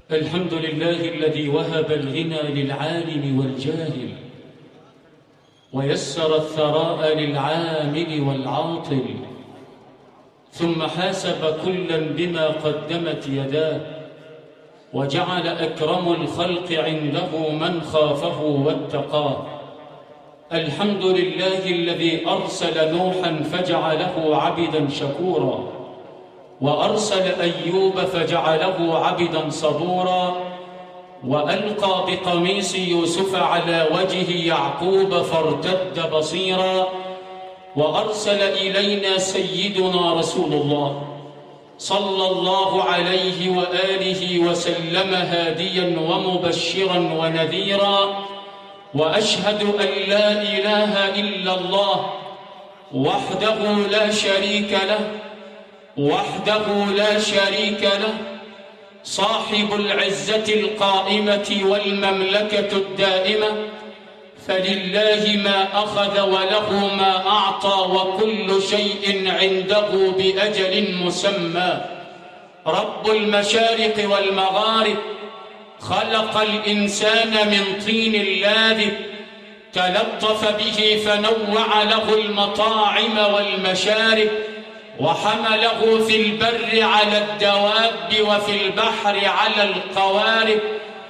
الحمد لله الذي وهب الغنى للعالم والجاهل ويسر الثراء للعامل والعاطل، ثم حاسب كلا بما قدمت يداه، وجعل أكرم الخلق عنده من خافه واتقاه. الحمد لله الذي أرسل نوحا فجعله عبدا شكورا، وأرسل أيوب فجعله عبدا صبورا، وألقى بقميص يوسف على وجه يعقوب فارتد بصيرا، وأرسل إلينا سيدنا رسول الله صلى الله عليه وآله وسلم هاديا ومبشرا ونذيرا. وأشهد أن لا إله إلا الله وحده لا شريك له، وحده لا شريك له، صاحب العزة القائمة والمملكة الدائمة، فلله ما أخذ وله ما أعطى وكل شيء عنده بأجل مسمى. رب المشارق والمغارب خلق الإنسان من طين لاذب، تلطف به فنوع له المطاعم والمشارب، وحمله في البر على الدواب وفي البحر على القوارب.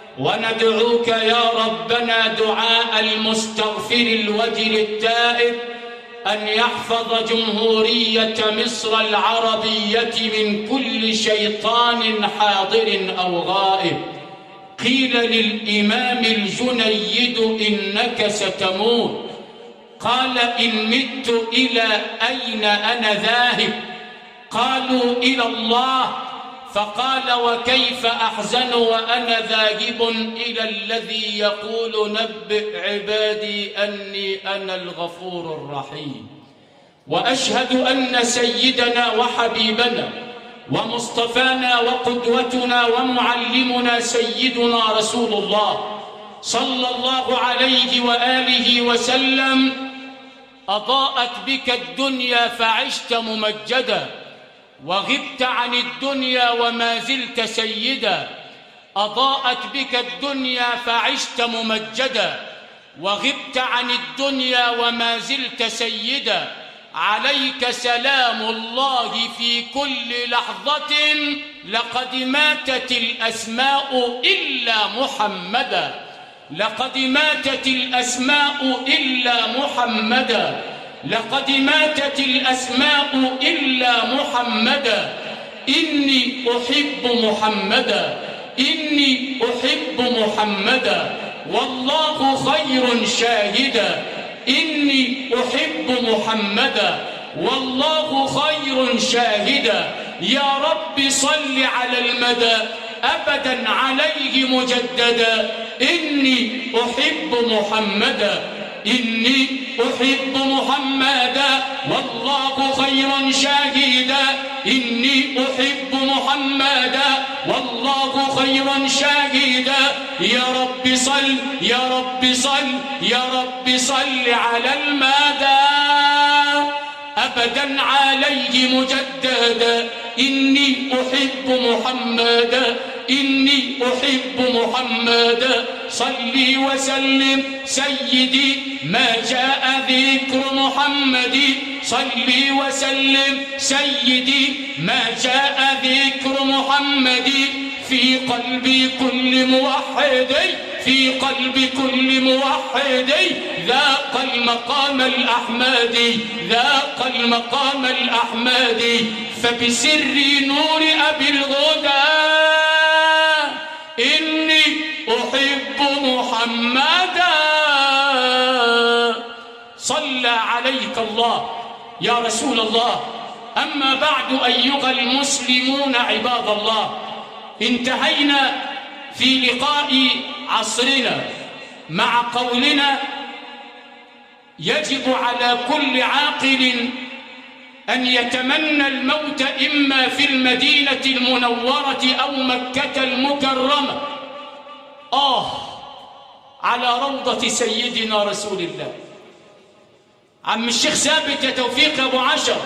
وندعوك يا ربنا دعاء المستغفر الوجل التائب أن يحفظ جمهورية مصر العربية من كل شيطان حاضر أو غائب. قيل للإمام الجنيد إنك ستموت، قال إن مت إلى أين أنا ذاهب؟ قالوا إلى الله، فقال وكيف أحزن وأنا ذاهب إلى الذي يقول نبئ عبادي أني أنا الغفور الرحيم. وأشهد أن سيدنا وحبيبنا ومصطفانا وقدوتنا ومعلمنا سيدنا رسول الله صلى الله عليه وآله وسلم أضاءت بك الدنيا فعشت ممجدا، وغبت عن الدنيا وما زلت سيدا. أضاءت بك الدنيا فعشت ممجدا، وغبت عن الدنيا وما زلت سيدا. عليك سلام الله في كل لحظة، لقد ماتت الأسماء إلا محمدا، لقد ماتت الأسماء إلا محمدا، لقد ماتت الأسماء إلا محمدا. إني أحب محمدا، إني أحب محمدا، والله خير شاهدا. إني أحب محمدا، والله خير شاهدا. يا رب صل على المدى أبدا عليه مجددا. إني أحب محمدا، إني أحب محمدا، والله خير شاهدا. إني أحب محمدا، والله خير شاهدا. يا رب صل، يا رب صل، يا رب صل على المدى أبدا عليه مجددا. إني أحب محمدا، إني أحب محمدا. صلي وسلم سيدي ما جاء ذكر محمد، صلي وسلم سيدي ما جاء ذكر محمد. في قلب كل موحد، في قلب كل موحد ذاق المقام الأحمدي، ذاق المقام الأحمدي. فبسر نور أبي الهدى إني أحب محمدا. صلى عليك الله يا رسول الله. أما بعد أيها المسلمون عباد الله، انتهينا في لقاء عصرنا مع قولنا يجب على كل عاقل أن يتمنى الموت إما في المدينة المنورة أو مكة المكرمة. على روضة سيدنا رسول الله. عم الشيخ ثابت يا توفيق يا أبو عشر،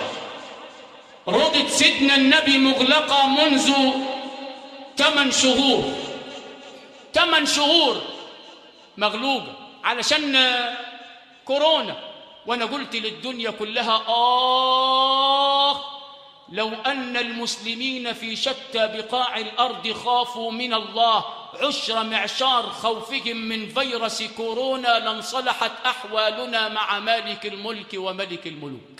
روضة سيدنا النبي مغلقة منذ 8 شهور، 8 شهور مغلوبة علشان كورونا، وأنا قلت للدنيا كلها لو أن المسلمين في شتى بقاع الأرض خافوا من الله عشر معشار خوفهم من فيروس كورونا لانصلحت أحوالنا مع مالك الملك وملك الملوك.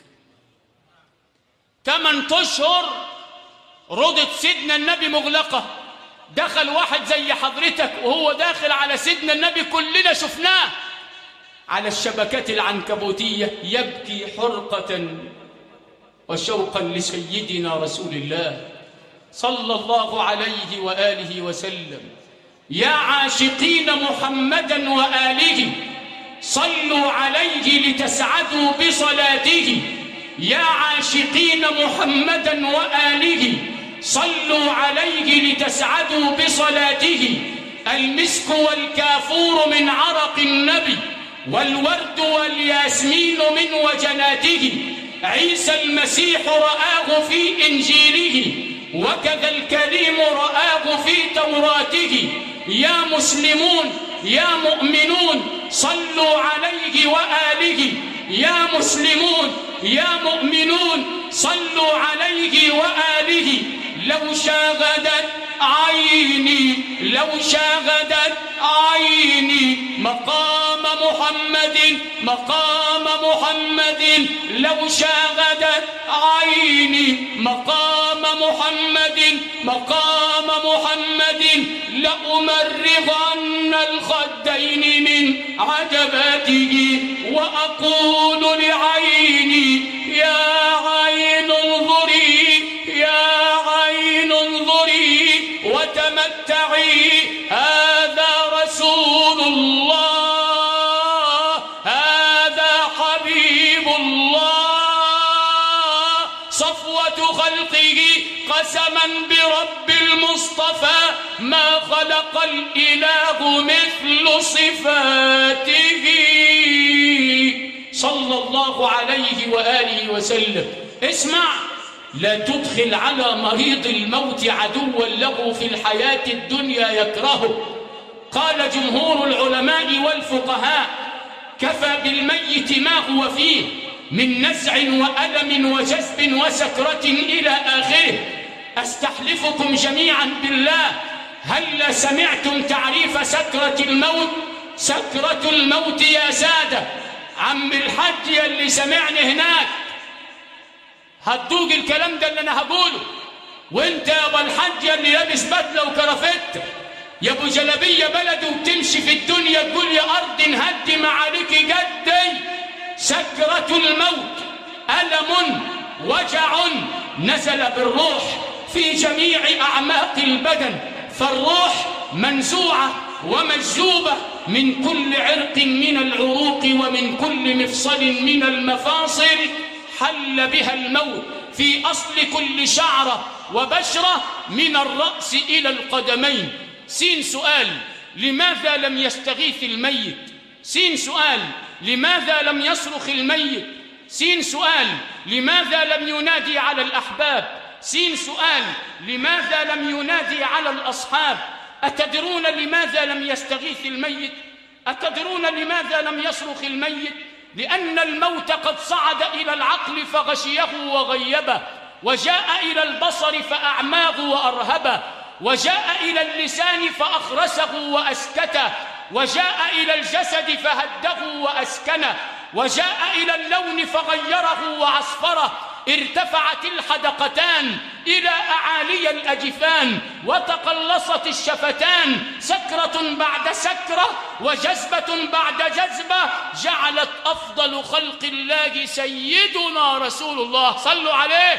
8 أشهر رضت سيدنا النبي مغلقة، دخل واحد زي حضرتك وهو داخل على سيدنا النبي كلنا شفناه على الشبكات العنكبوتية يبكي حرقة وشوقا لسيدنا رسول الله صلى الله عليه وآله وسلم. يا عاشقين محمدا وآله صلوا عليه لتسعدوا بصلاته. يا عاشقين محمدا وآله صلوا عليه لتسعدوا بصلاته. المسك والكافور من عرق النبي والورد والياسمين من وجناته. عيسى المسيح رآه في إنجيله وكذا الكريم رآه في توراته. يا مسلمون يا مؤمنون صلوا عليه وآله. يا مسلمون يا مؤمنون صلوا عليه وآله. لو شاهدت عيني لو شاهدت عيني مقام محمد مقام محمد. لو شاهدت عيني مقام محمد مقام محمد لأمرغن الخدين من عجباته. وأقول لعيني يا عين انظري يا عين انظري وتمتعي. هذا رسول الله هذا حبيب الله صفوة خلقه. قسما برب المصطفى ما خلق الإله مثل صفاته صلى الله عليه وآله وسلم. اسمع، لا تدخل على مريض الموت عدوا له في الحياة الدنيا يكرهه. قال جمهور العلماء والفقهاء كفى بالميت ما هو فيه من نزع وألم وجذب وسكرة إلى آخره. أستحلفكم جميعا بالله هل سمعتم تعريف سكرة الموت؟ سكرة الموت يا سادة عم الحج اللي سمعني هناك هتدوق الكلام ده اللي أنا هقوله، وانت يا ابو الحج اللي لابس بدله وكرافته يا ابو جلبيه بلدي وبتمشي في الدنيا تقول يا ارض انهدم عليك جدي. سكرة الموت ألم وجع نزل بالروح في جميع أعماق البدن، فالروح منزوعة ومجذوبة من كل عرق من العروق ومن كل مفصل من المفاصل. حل بها الموت في أصل كل شعرة وبشرة من الرأس إلى القدمين. سين سؤال لماذا لم يستغيث الميت؟ سين سؤال لماذا لم يصرخ الميت؟ سين سؤال لماذا لم ينادي على الأحباب؟ سين سؤال لماذا لم ينادي على الأصحاب؟ أتدرون لماذا لم يستغيث الميت؟ أتدرون لماذا لم يصرخ الميت؟ لأن الموت قد صعد إلى العقل فغشيه وغيبه، وجاء إلى البصر فأعماه وأرهبه، وجاء إلى اللسان فأخرسه وأسكته، وجاء إلى الجسد فهده وأسكنه، وجاء إلى اللون فغيره وعصفره. ارتفعت الحدقتان إلى أعالي الأجفان وتقلصت الشفتان، سكرة بعد سكرة وجذبة بعد جذبة جعلت أفضل خلق الله سيدنا رسول الله صلوا عليه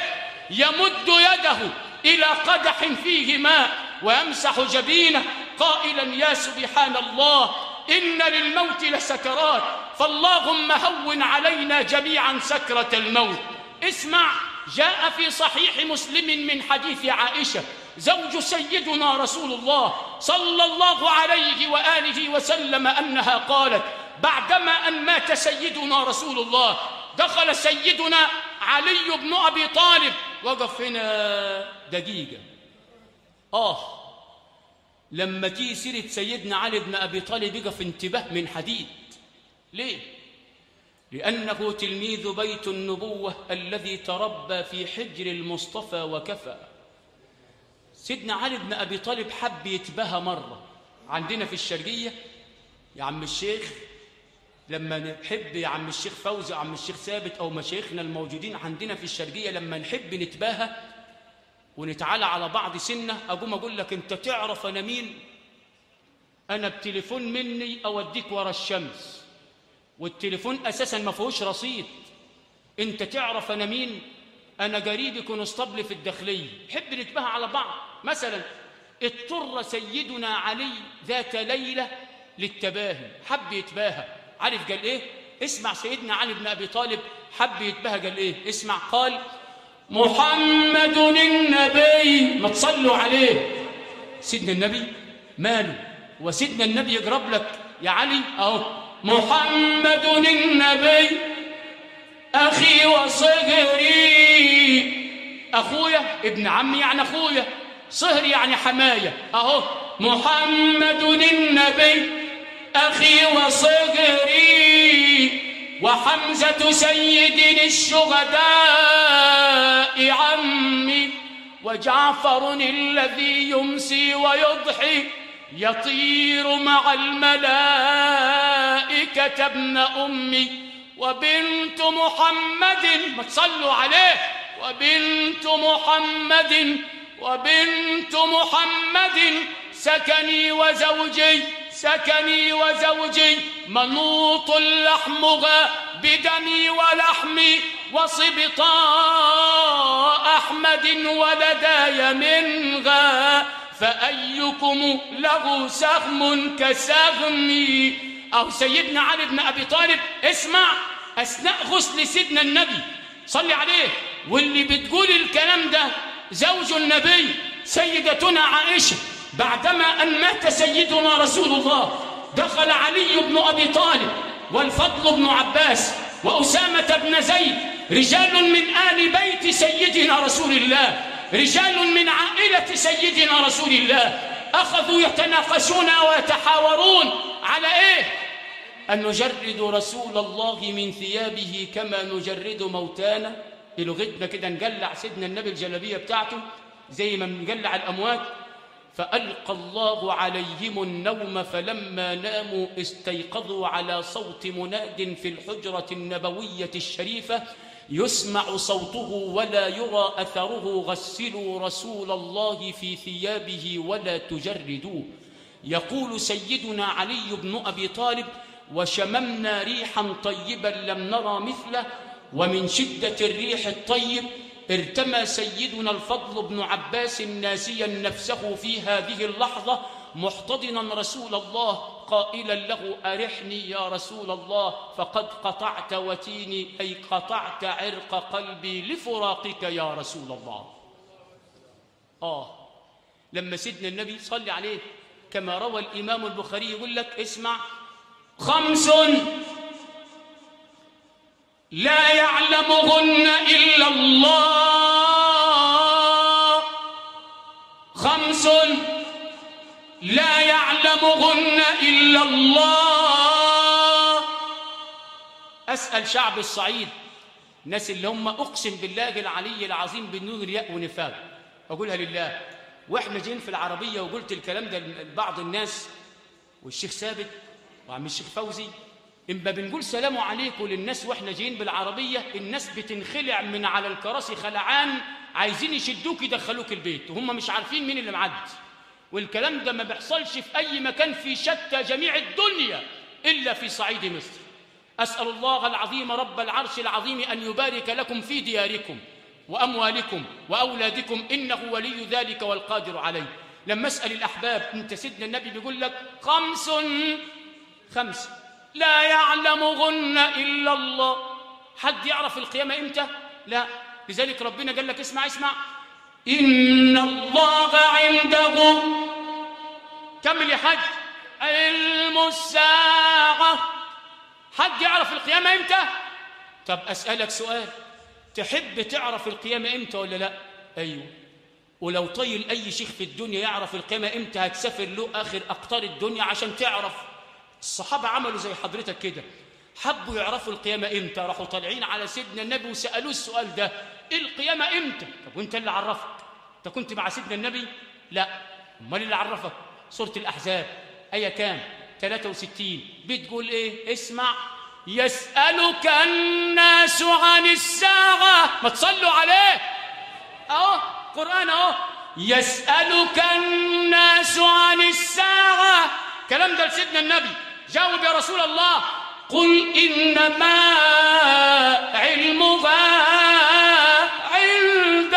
يمد يده إلى قدح فيه ماء ويمسح جبينه قائلا يا سبحان الله إن للموت لسكرات، فاللهم هون علينا جميعا سكرة الموت. اسمع، جاء في صحيح مسلم من حديث عائشة زوج سيدنا رسول الله صلى الله عليه وآله وسلم أنها قالت بعدما أن مات سيدنا رسول الله دخل سيدنا علي بن أبي طالب. وقف هنا دقيقة. لما تيجي سيرة سيدنا علي بن أبي طالب يقف انتباه من حديد. ليه؟ لأنه تلميذ بيت النبوة الذي تربى في حجر المصطفى وكفى. سيدنا علي بن أبي طالب حب يتباهى مرة عندنا في الشرقية. يا عم الشيخ، لما نحب يا عم الشيخ فوزي أو عم الشيخ ثابت أو مشايخنا الموجودين عندنا في الشرقية، لما نحب نتباهى ونتعالى على بعض سنة، أقوم أقول لك أنت تعرف أنا مين؟ أنا بتليفون مني أوديك ورا الشمس، والتليفون أساساً ما فيهوش رصيد. أنت تعرف أنا مين؟ أنا قريبي كونستابل في الداخلية. حب نتباهى على بعض. مثلاً اضطر سيدنا علي ذات ليلة للتباهي، حب يتباهى. عارف قال إيه؟ اسمع سيدنا علي بن أبي طالب حب يتباهى قال إيه؟ اسمع. قال: محمد النبي. ما تصلوا عليه. سيدنا النبي ماله؟ وسيدنا النبي يقرب لك يا علي أهو. محمد النبي أخي وصهري. أخويا ابن عمي يعني أخويا، صهري يعني حماية. أهو محمد النبي أخي وصهري، وحمزة سيد الشهداء عمي، وجعفر الذي يمسي ويضحي يطير مع الملائكة ابن أمي، وبنت محمد. ما تصلوا عليه. وبنت محمد سكني وزوجي منوط لحمها بدمي ولحمي، وصبطاء أحمد ولداي منها، فأيكم له سهم كسهمي. أو سيدنا علي بن أبي طالب اسمع، أثناء غسل سيدنا النبي صلي عليه، واللي بتقول الكلام ده زوج النبي سيدتنا عائشة، بعدما أن مات سيدنا رسول الله دخل علي بن أبي طالب والفضل بن عباس وأسامة بن زيد، رجال من آل بيت سيدنا رسول الله، رجال من عائلة سيدنا رسول الله، أخذوا يتناقشون ويتحاورون على إيه؟ أن نجرد رسول الله من ثيابه كما نجرد موتانا. بلغتنا كده نقلع سيدنا النبي الجلابية بتاعته زي ما بنقلع الأموات. فألقى الله عليهم النوم، فلما ناموا استيقظوا على صوت مناد في الحجرة النبوية الشريفة يسمع صوته ولا يرى أثره: غسلوا رسول الله في ثيابه ولا تجردوه. يقول سيدنا علي بن أبي طالب: وشممنا ريحا طيبا لم نرى مثله، ومن شدة الريح الطيب ارتمى سيدنا الفضل بن عباس ناسيا نفسه في هذه اللحظة محتضنا رسول الله قائلا له: أرحني يا رسول الله، فقد قطعت وتيني، أي قطعت عرق قلبي لفراقك يا رسول الله. لما سيدنا النبي صلى عليه كما روى الإمام البخاري يقول لك اسمع: 5 لا يعلمهن إلا الله، 5 لا يعلمهن إلا الله. أسأل شعب الصعيد، الناس اللي هم أقسم بالله العلي العظيم بدون رياء ونفاق، أقولها لله، وإحنا جايين في العربية وقلت الكلام ده لبعض الناس والشيخ ثابت وعم الشيخ فوزي، إما بنقول سلام عليكم للناس وإحنا جايين بالعربية، الناس بتنخلع من على الكراسي خلعان، عايزين يشدوك يدخلوك البيت وهم مش عارفين مين اللي معدي. والكلام ده ما بيحصلش في أي مكان في شتى جميع الدنيا إلا في صعيد مصر. أسأل الله العظيم رب العرش العظيم أن يبارك لكم في دياركم وأموالكم وأولادكم، إنه ولي ذلك والقادر عليه. لما أسأل الأحباب، أنت سيدنا النبي بيقول لك 5 لا يعلمهن إلا الله. حد يعرف القيامة إمتى؟ لا. لذلك ربنا قال لك اسمع إن الله عنده، كمل يا حج، علم الساعة. حد يعرف القيامة إمتى؟ طب أسألك سؤال، تحب تعرف القيامة إمتى ولا لا؟ أيوه. ولو طيل أي شيخ في الدنيا يعرف القيامة إمتى هتسافر له آخر أقطار الدنيا عشان تعرف. الصحابة عملوا زي حضرتك كده، حبوا يعرفوا القيامة إمتى، راحوا طالعين على سيدنا النبي وسألوه السؤال ده: إيه القيامة إمتى؟ طب وإنت اللي عرفك؟ أنت كنت مع سيدنا النبي؟ لا. أمال اللي عرفك؟ سورة الأحزاب آية كام؟ 63 بتقول إيه؟ اسمع: يسألك الناس عن الساعة. ما تصلوا عليه أهو قرآن أهو. يسألك الناس عن الساعة، كلام ده لسيدنا النبي. جاوب يا رسول الله. قل إنما علمها عند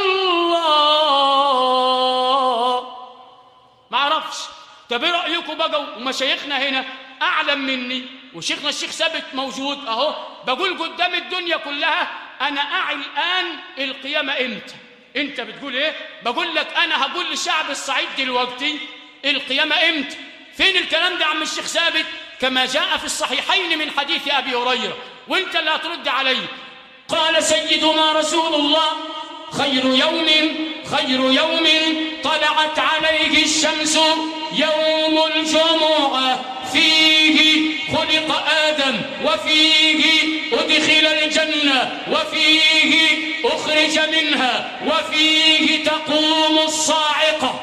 الله. ما أعرفش. طب إيه رأيكم بقى؟ ومشايخنا هنا أعلم مني، وشيخنا الشيخ ثابت موجود أهو، بقول قدام الدنيا كلها أنا أعي الآن القيامة إمتى. أنت بتقول إيه؟ بقول لك أنا هقول لشعب الصعيد دلوقتي القيامة إمتى. فين الكلام ده عم الشيخ ثابت؟ كما جاء في الصحيحين من حديث أبي هريرة، وأنت اللي هترد علي. قال سيدنا رسول الله: خير يوم طلعت عليه الشمس يوم الجمعة، فيه خلق آدم، وفيه أدخل الجنة، وفيه أخرج منها، وفيه تقوم الصاعقة.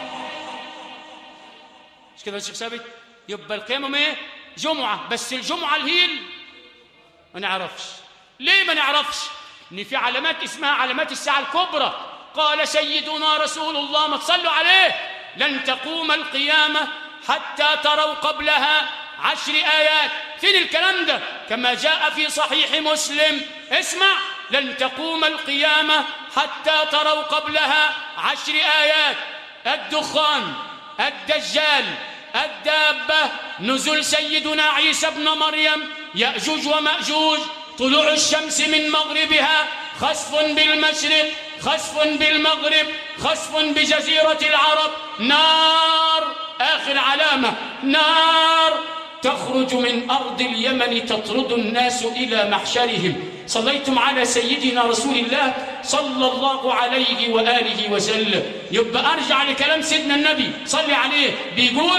مش كده يا شيخ ثابت؟ يبقى القيامة ايه؟ جمعة. بس الجمعة الهيل ما نعرفش. ليه ما نعرفش؟ ان في علامات اسمها علامات الساعة الكبرى. قال سيدنا رسول الله، ما تصلوا عليه: لن تقوم القيامة حتى تروا قبلها 10 آيات. فين الكلام ده؟ كما جاء في صحيح مسلم. اسمع: لن تقوم القيامة حتى تروا قبلها 10 آيات: الدخان، الدجال، الدابة، نزول سيدنا عيسى ابن مريم، يأجوج ومأجوج، طلوع الشمس من مغربها، خسف بالمشرق، خسف بالمغرب، خسف بجزيرة العرب، نار، آخر علامة نار تخرج من أرض اليمن تطرد الناس إلى محشرهم. صليتم على سيدنا رسول الله صلى الله عليه وآله وسلم. يبقى أرجع لكلام سيدنا النبي صلي عليه، بيقول: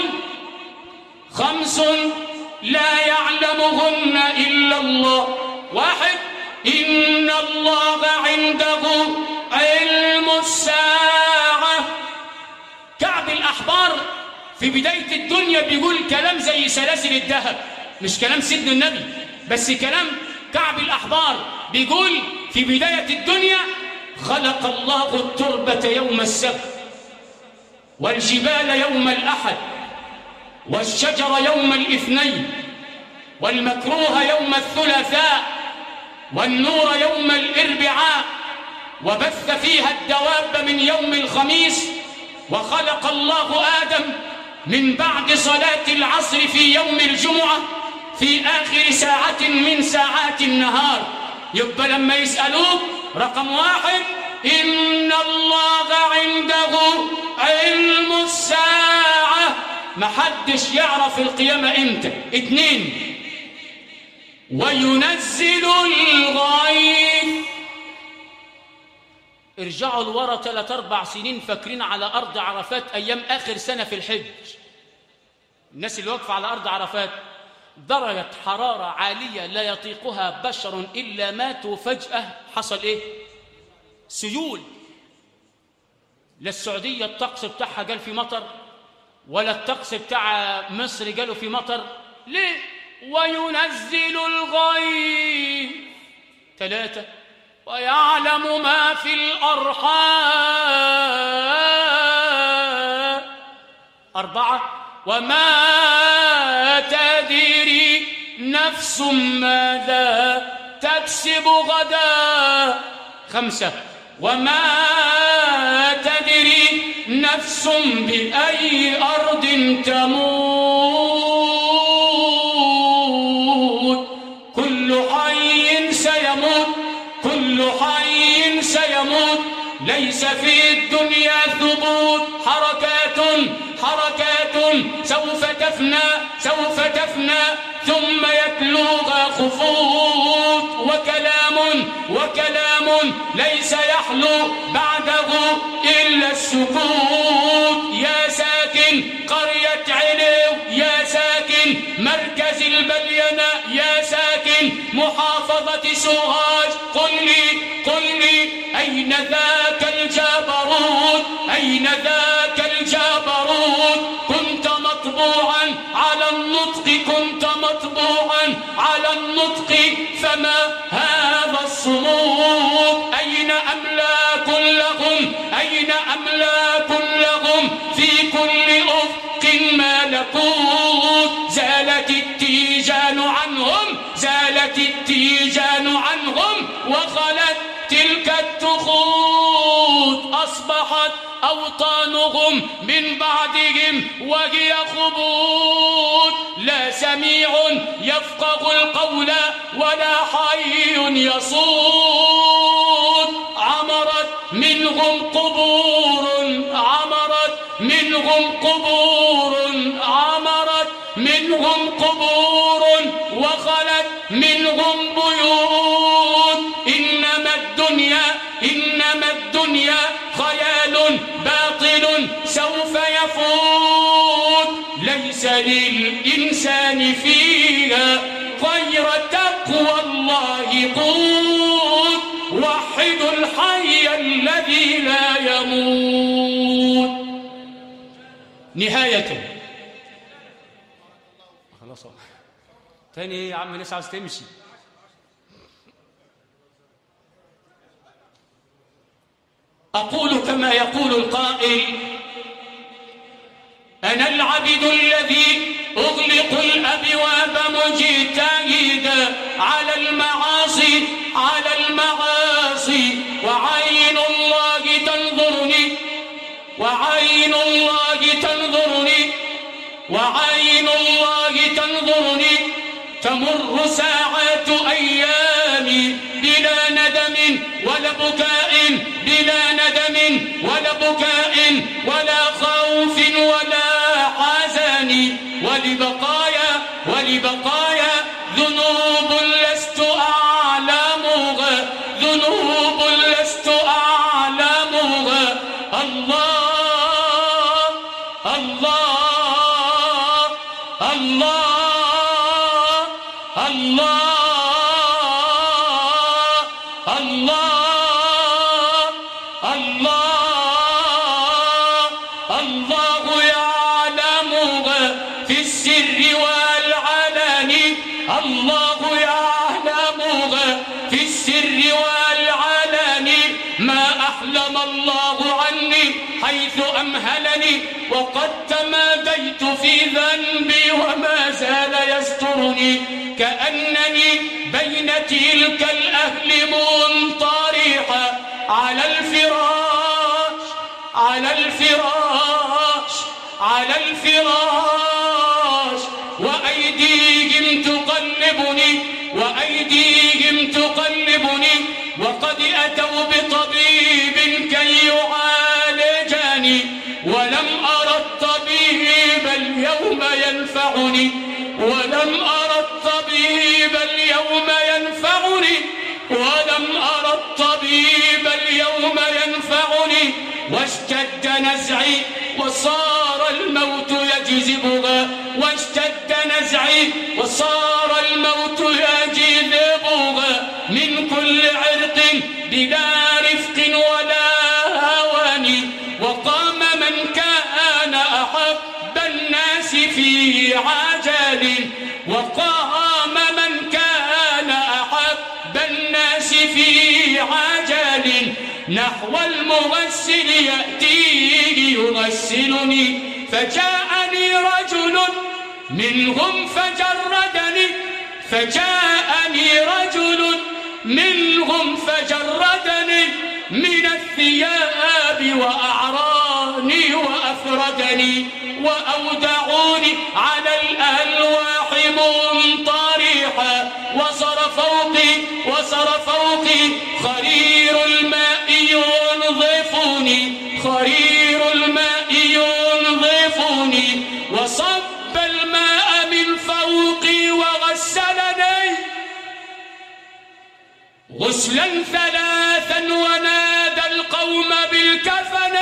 5 لا يعلمهن إلا الله. 1: إن الله عنده علم الساعة. كعب الأحبار في بداية الدنيا بيقول كلام زي سلاسل الذهب، مش كلام سيدنا النبي بس كلام كعب الأحبار. بيقول في بداية الدنيا: خلق الله التربة يوم السبت، والجبال يوم الأحد، والشجر يوم الاثنين، والمكروه يوم الثلاثاء، والنور يوم الأربعاء، وبث فيها الدواب من يوم الخميس. وخلق الله آدم من بعد صلاة العصر في يوم الجمعة في آخر ساعة من ساعات النهار. يبقى لما يسألوك: رقم 1: إن الله عنده علم الساعة، محدش يعرف القيامة إمتى. 2: وينزل الغيث. ارجعوا لورا 3-4 سنين، فاكرين على أرض عرفات أيام آخر سنة في الحج، الناس اللي واقفة على أرض عرفات درجة حرارة عالية لا يطيقها بشر إلا ماتوا فجأة. حصل إيه؟ سيول. لا السعودية الطقس بتاعها قال في مطر، ولا الطقس بتاع مصر قالوا في مطر. ليه؟ وينزل الغيث. 3: ويعلم ما في الأرحام. 4: وما تدري نفس ماذا تكسب غدا. 5: وما تدري نفس بأي أرض تموت. كل حي سيموت، كل حي سيموت، ليس في الدنيا ثبوت. حركات حركات سوف سوف تفنى ثم يتلوها خفوت، وكلام ليس يحلو بعده إلا السكوت. يا ساكن قرية علو، يا ساكن مركز البلينة، يا ساكن محافظة سوهاج، قل لي أين ذاك الجبروت، أين ذاك الجبروت؟ كنت مطبوعا على النطق، كنت مطبوعا على النطق، فما هذا الصمود؟ أين أملاك لهم، أين أملاك لهم في كل أفق ملكوت؟ زالت التيجان عنهم، زالت التيجان عنهم، وخلت تلك التخوت، أصبحت أوطانهم من بعدهم وهي خبود. لا سميع يفقه القول ولا حي يصود. عمرت منهم قبور، عمرت منهم قبور، عمرت منهم قبور، وخلت منهم بيوت. إنما الدنيا خيال باطل سوف يفوت، ليس للإنسان فيها غير تقوى الله قوت. وحدوا الحي الذي لا يموت. نهايته خلاص تاني يا عم، لسه عاوز تمشي. أقول كما يقول القائل: أنا العبد الذي أغلق الأبواب مجتهدا على المعاصي، على المعاصي، وعين الله تنظرني، وعين الله تنظرني، وعين الله تنظرني. تمر ساعات أيامي بلا ندم ولا بكاء، بلا ندم ولا بكاء ولا خوف ولا حزن، ولبقايا ذنوب لست أعلمها، ذنوب لست أعلمها. الله الله الله الله الله الله. الله يعلمها في السر والعلن، الله يعلمها في السر والعلن. ما أحلم الله عني حيث أمهلني، وقد تماديت في ذنبي وما زال يسترني. كأنني بين تلك الأهل منطرحا على الفراش، على الفراش، على الفراش، وأيديهم تقلبني، وأيديهم تقلبني. وقد أتوا بطبيب كي يعالجني، ولم أرى الطبيب اليوم ينفعني، ولم أرى الطبيب اليوم ينفعني، ولم أرى الطبيب اليوم ينفعني. واشتد نزعي وصار الموت يجذبها، واشتد نزعي وصار الموت يجذبها. من كل عرق بلا رفق ولا هوان، وقام من كان أحب الناس في عجل، وقام من كان أحب الناس في عجل. نحو المغسل يأتيه يغسلني، فجاءني رجل منهم فجردني، فجاءني رجل منهم فجردني من الثياب وأعراني وأفردني، وأودعوني على الألواح منطرحا. وصر فوقي خرير الماء ينظفني، خرير الماء ينظفني. وصب صب الماء من فوقي وغسلني غسلا ثلاثا ونادى القوم بالكفن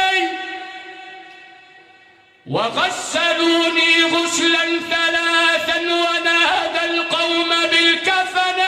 وغسلوني غسلا ثلاثا ونادى القوم بالكفن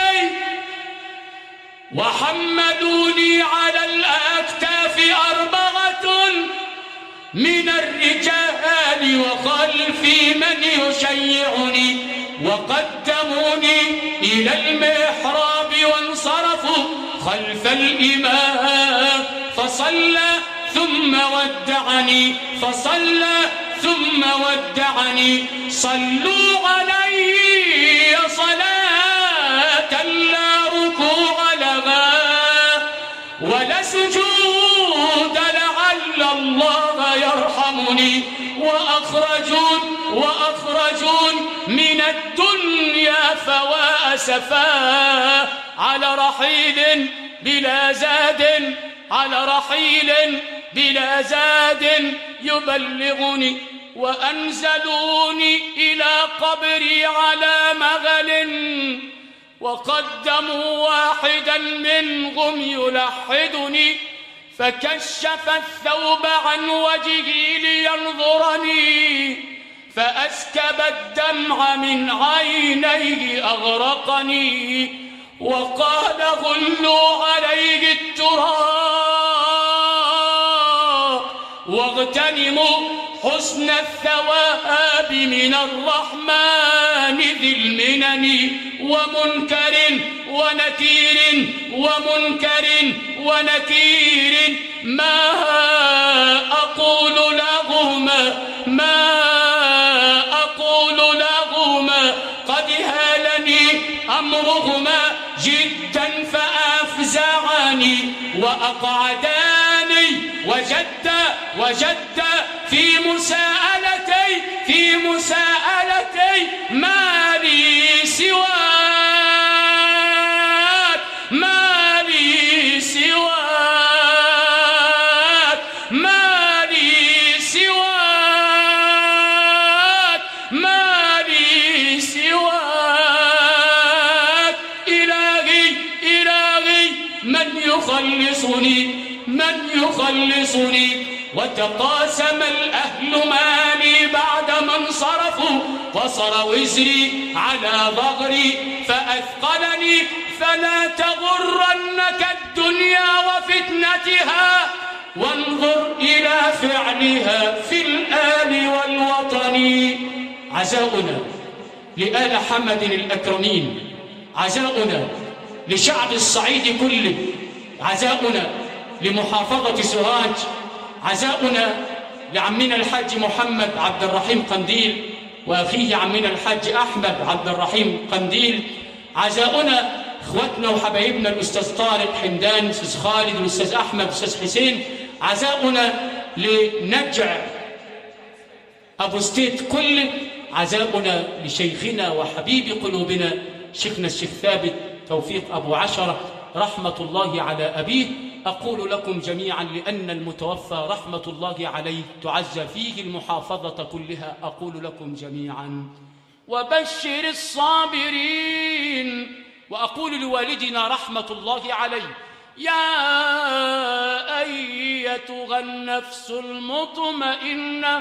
وحملوني على الأكتاف 4 من الرجال وخلفي من يشيعني وقدموني إلى المحراب وانصرفوا خلف الإمام فصلى ثم ودعني فصلى ثم ودعني صلوا علي صلاة لا ركوع لها ولا سجود لعل الله يرحمني وأخرجون من الدنيا فواسفا على رحيل بلا زاد على رحيل بلا زاد يبلغني وأنزلوني إلى قبري على مغل وقدموا واحدا منهم يلحدني فكشف الثوب عن وجهي لينظرني فأسكب الدمع من عينيه أغرقني وقال غلوا عليه التراب واغتنموا حسن الثواب من الرحمن ذي المنن ومنكر ونكير ما أقول لهما قد هالني أمرهما جدا فأفزعني وأقعداني وجد في مساءلتي ما لي سواك إلهي من يخلصني وتقاسم الأهل مالي بعد ما انصرفوا قصر وزري على ظهري فأثقلني فلا تغرنك الدنيا وفتنتها وانظر إلى فعلها في الآل والوطن. عزاؤنا لآل حمد الأكرمين، عزاؤنا لشعب الصعيد كله، عزاؤنا لمحافظة سوهاج، عزاؤنا لعمنا الحاج محمد عبد الرحيم قنديل وأخيه عمنا الحاج أحمد عبد الرحيم قنديل، عزاؤنا إخوتنا وحبايبنا الأستاذ طارق حمدان، الأستاذ خالد، الأستاذ أحمد، الأستاذ حسين، عزاؤنا لنجع أبو ستيت كله، عزاؤنا لشيخنا وحبيب قلوبنا شيخنا الشيخ ثابت توفيق أبو عشرة رحمة الله على أبيه. أقول لكم جميعا لأن المتوفى رحمة الله عليه تعزى فيه المحافظة كلها، أقول لكم جميعا وبشر الصابرين. وأقول لوالدنا رحمة الله عليه يا أيتها النفس المطمئنة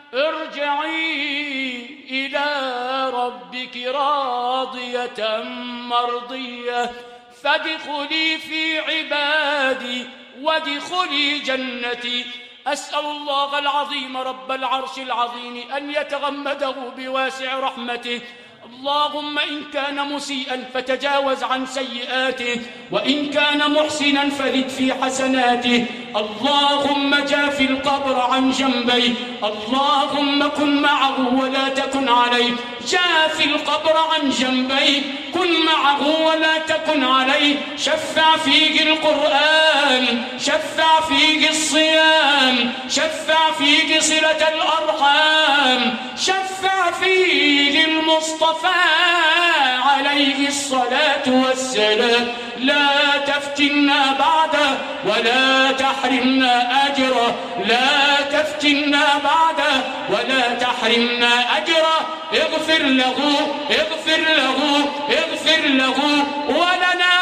ارجعي إلى ربك راضية مرضية فادخلي في عبادي وادخلي جنتي. أسأل الله العظيم رب العرش العظيم أن يتغمده بواسع رحمته. اللهم إن كان مسيئا فتجاوز عن سيئاته، وإن كان محسنا فزد في حسناته. اللهم جاف القبر عن جنبيه، اللهم كن معه ولا تكن عليه. جاف القبر عن جنبيه، كن معه ولا تكن عليه. شفع فيه القرآن، شفع فيه الصيام، شفع فيه صلة الأرحام، شفع فيه المصطفى عليه الصلاة والسلام. لا تفتنا بعده ولا تحرمنا أجره، لا تفتنا بعده ولا تحرمنا أجره. اغفر له اغفر له اغفر له ولنا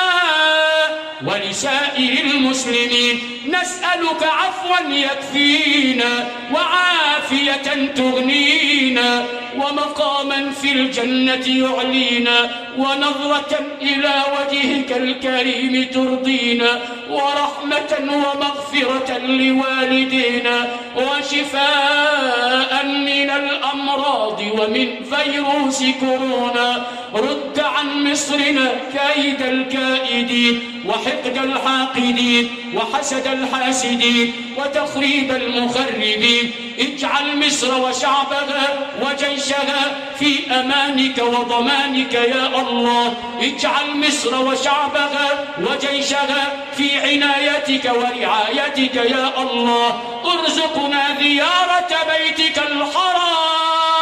ولسائر المسلمين. نسألك عفوا يكفينا وعافية تغنينا ومقاما في الجنة يعلينا ونظرة إلى وجهك الكريم ترضينا ورحمة ومغفرة لوالدينا وشفاء من الأمراض ومن فيروس كورونا. رد عن مصرنا كيد الكائدين وحقد الحاقدين وحسد الحاسدين وتخريب المخربين. اجعل مصر وشعبها وجيشها في أمانك وضمانك يا الله. اجعل مصر وشعبها وجيشها في عنايتك ورعايتك يا الله. ارزقنا زيارة بيتك الحرام،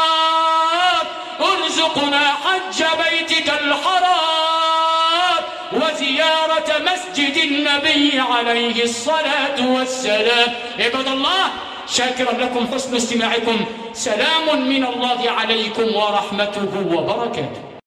ارزقنا حج بيتك الحرام وزيارة مسجد النبي عليه الصلاة والسلام. عباد الله، شاكرا لكم حسن استماعكم. سلام من الله عليكم ورحمته وبركاته.